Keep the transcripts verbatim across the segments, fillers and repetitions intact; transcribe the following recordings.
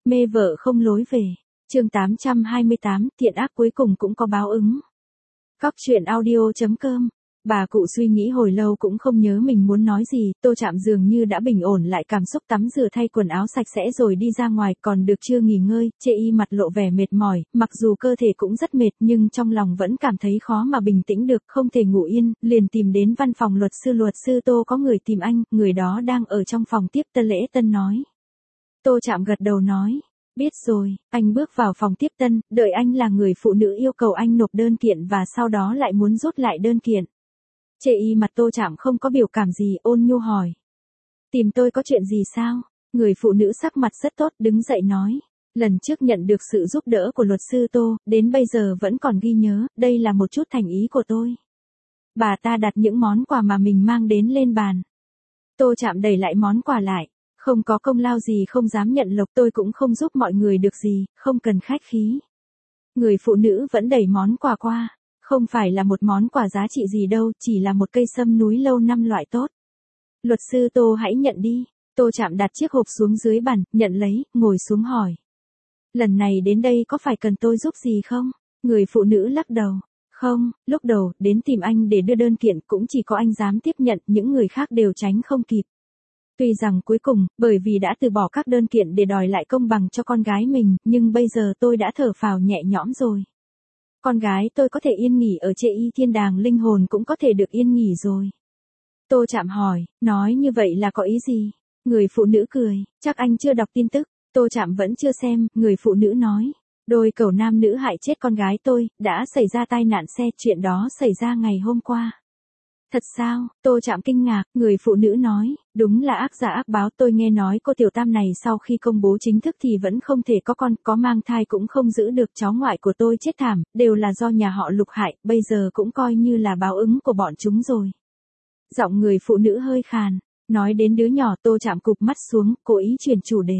Mê vợ không lối về. Chương tám trăm hai mươi tám, thiện ác cuối cùng cũng có báo ứng. Góc truyện audio chấm com. Bà cụ suy nghĩ hồi lâu cũng không nhớ mình muốn nói gì, Tô Trạm dường như đã bình ổn lại cảm xúc, tắm rửa thay quần áo sạch sẽ rồi đi ra ngoài, còn được chưa nghỉ ngơi, Chê Y mặt lộ vẻ mệt mỏi, mặc dù cơ thể cũng rất mệt nhưng trong lòng vẫn cảm thấy khó mà bình tĩnh được, không thể ngủ yên, liền tìm đến văn phòng luật sư. Luật sư Tô, có người tìm anh, người đó đang ở trong phòng tiếp tân. Lễ Tân nói. Tô Trạm gật đầu nói. Biết rồi. Anh bước vào phòng tiếp tân, đợi anh là người phụ nữ yêu cầu anh nộp đơn kiện và sau đó lại muốn rút lại đơn kiện. Chê Y mặt Tô Trạm không có biểu cảm gì, ôn nhu hỏi. Tìm tôi có chuyện gì sao? Người phụ nữ sắc mặt rất tốt, đứng dậy nói. Lần trước nhận được sự giúp đỡ của luật sư Tô, đến bây giờ vẫn còn ghi nhớ, đây là một chút thành ý của tôi. Bà ta đặt những món quà mà mình mang đến lên bàn. Tô Trạm đẩy lại món quà lại. Không có công lao gì không dám nhận lộc, tôi cũng không giúp mọi người được gì, không cần khách khí. Người phụ nữ vẫn đẩy món quà qua. Không phải là một món quà giá trị gì đâu, chỉ là một cây sâm núi lâu năm loại tốt. Luật sư Tô, hãy nhận đi. Tô Trạm đặt chiếc hộp xuống dưới bàn, nhận lấy, ngồi xuống hỏi. Lần này đến đây có phải cần tôi giúp gì không? Người phụ nữ lắc đầu. Không, lúc đầu, đến tìm anh để đưa đơn kiện cũng chỉ có anh dám tiếp nhận, những người khác đều tránh không kịp. Tuy rằng cuối cùng, bởi vì đã từ bỏ các đơn kiện để đòi lại công bằng cho con gái mình, nhưng bây giờ tôi đã thở phào nhẹ nhõm rồi. Con gái tôi có thể yên nghỉ ở Chê Y thiên đàng linh hồn cũng có thể được yên nghỉ rồi. Tô Trạm hỏi, nói như vậy là có ý gì? Người phụ nữ cười, chắc anh chưa đọc tin tức. Tô Trạm vẫn chưa xem, người phụ nữ nói. Đôi cẩu nam nữ hại chết con gái tôi, đã xảy ra tai nạn xe, chuyện đó xảy ra ngày hôm qua. Thật sao? Tô Trạm kinh ngạc, người phụ nữ nói, đúng là ác giả ác báo, tôi nghe nói cô tiểu tam này sau khi công bố chính thức thì vẫn không thể có con, có mang thai cũng không giữ được, cháu ngoại của tôi chết thảm, đều là do nhà họ Lục hại, bây giờ cũng coi như là báo ứng của bọn chúng rồi. Giọng người phụ nữ hơi khàn, nói đến đứa nhỏ. Tô Trạm cụp mắt xuống, cố ý chuyển chủ đề.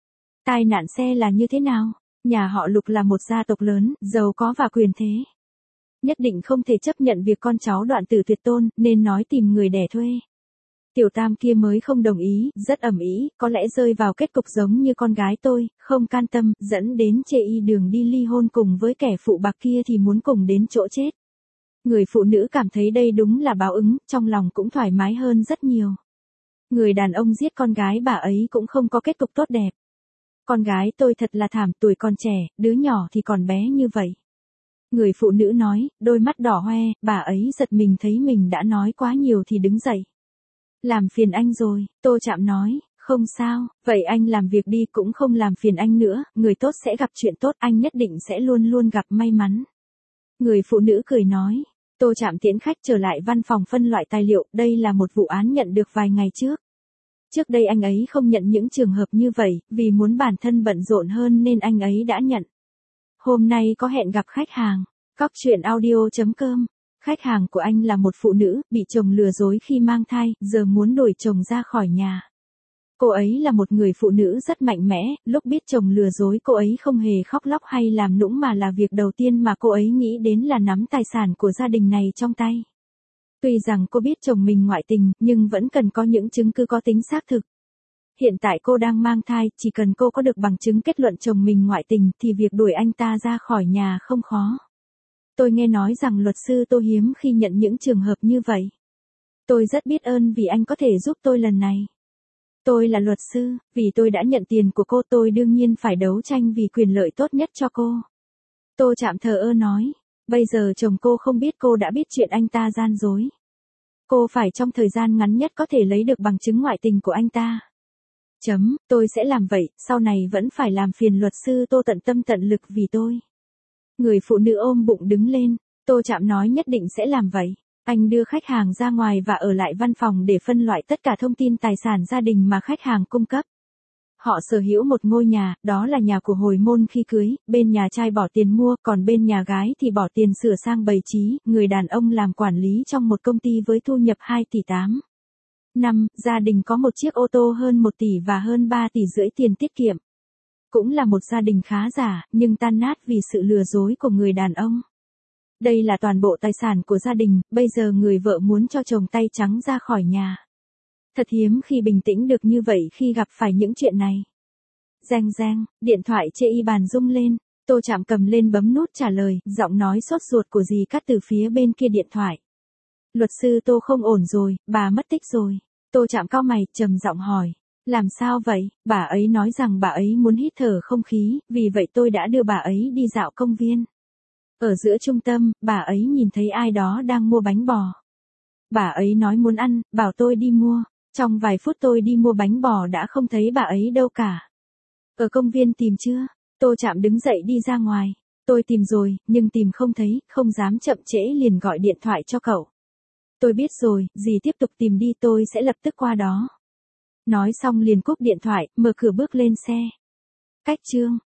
Tai nạn xe là như thế nào? Nhà họ Lục là một gia tộc lớn, giàu có và quyền thế. Nhất định không thể chấp nhận việc con cháu đoạn tử tuyệt tôn, nên nói tìm người đẻ thuê. Tiểu tam kia mới không đồng ý, rất ầm ĩ, có lẽ rơi vào kết cục giống như con gái tôi, không can tâm, dẫn đến Chê Y đường đi ly hôn cùng với kẻ phụ bạc kia thì muốn cùng đến chỗ chết. Người phụ nữ cảm thấy đây đúng là báo ứng, trong lòng cũng thoải mái hơn rất nhiều. Người đàn ông giết con gái bà ấy cũng không có kết cục tốt đẹp. Con gái tôi thật là thảm, tuổi còn trẻ, đứa nhỏ thì còn bé như vậy. Người phụ nữ nói, đôi mắt đỏ hoe, bà ấy giật mình thấy mình đã nói quá nhiều thì đứng dậy. Làm phiền anh rồi, Tô Trạm nói, không sao, vậy anh làm việc đi, cũng không làm phiền anh nữa, người tốt sẽ gặp chuyện tốt, anh nhất định sẽ luôn luôn gặp may mắn. Người phụ nữ cười nói. Tô Trạm tiễn khách trở lại văn phòng phân loại tài liệu, đây là một vụ án nhận được vài ngày trước. Trước đây anh ấy không nhận những trường hợp như vậy, vì muốn bản thân bận rộn hơn nên anh ấy đã nhận. Hôm nay có hẹn gặp khách hàng. Góc truyện audio chấm com. Khách hàng của anh là một phụ nữ, bị chồng lừa dối khi mang thai, giờ muốn đuổi chồng ra khỏi nhà. Cô ấy là một người phụ nữ rất mạnh mẽ, lúc biết chồng lừa dối cô ấy không hề khóc lóc hay làm nũng mà là việc đầu tiên mà cô ấy nghĩ đến là nắm tài sản của gia đình này trong tay. Tuy rằng cô biết chồng mình ngoại tình, nhưng vẫn cần có những chứng cứ có tính xác thực. Hiện tại cô đang mang thai, chỉ cần cô có được bằng chứng kết luận chồng mình ngoại tình thì việc đuổi anh ta ra khỏi nhà không khó. Tôi nghe nói rằng luật sư Tô hiếm khi nhận những trường hợp như vậy. Tôi rất biết ơn vì anh có thể giúp tôi lần này. Tôi là luật sư, vì tôi đã nhận tiền của cô tôi đương nhiên phải đấu tranh vì quyền lợi tốt nhất cho cô. Tô Trạm thờ ơ nói, bây giờ chồng cô không biết cô đã biết chuyện anh ta gian dối. Cô phải trong thời gian ngắn nhất có thể lấy được bằng chứng ngoại tình của anh ta. Chấm, tôi sẽ làm vậy, sau này vẫn phải làm phiền luật sư Tô tận tâm tận lực vì tôi. Người phụ nữ ôm bụng đứng lên, Tô Trạm nói nhất định sẽ làm vậy. Anh đưa khách hàng ra ngoài và ở lại văn phòng để phân loại tất cả thông tin tài sản gia đình mà khách hàng cung cấp. Họ sở hữu một ngôi nhà, đó là nhà của hồi môn khi cưới, bên nhà trai bỏ tiền mua, còn bên nhà gái thì bỏ tiền sửa sang bày trí, người đàn ông làm quản lý trong một công ty với thu nhập hai tỷ tám. Năm, gia đình có một chiếc ô tô hơn một tỷ và hơn ba tỷ rưỡi tiền tiết kiệm. Cũng là một gia đình khá giả, nhưng tan nát vì sự lừa dối của người đàn ông. Đây là toàn bộ tài sản của gia đình, bây giờ người vợ muốn cho chồng tay trắng ra khỏi nhà. Thật hiếm khi bình tĩnh được như vậy khi gặp phải những chuyện này. Reng reng, điện thoại chê y bàn rung lên. Tô Trạm cầm lên bấm nút trả lời, giọng nói sốt ruột của dì Cát từ phía bên kia điện thoại. Luật sư Tô không ổn rồi, bà mất tích rồi. Tô Trạm cau mày, trầm giọng hỏi. Làm sao vậy? Bà ấy nói rằng bà ấy muốn hít thở không khí, vì vậy tôi đã đưa bà ấy đi dạo công viên. Ở giữa trung tâm, bà ấy nhìn thấy ai đó đang mua bánh bò. Bà ấy nói muốn ăn, bảo tôi đi mua. Trong vài phút tôi đi mua bánh bò đã không thấy bà ấy đâu cả. Ở công viên tìm chưa? Tô Trạm đứng dậy đi ra ngoài. Tôi tìm rồi, nhưng tìm không thấy, không dám chậm trễ liền gọi điện thoại cho cậu. Tôi biết rồi, dì tiếp tục tìm đi, tôi sẽ lập tức qua đó. Nói xong liền cúp điện thoại, mở cửa bước lên xe. Cách chương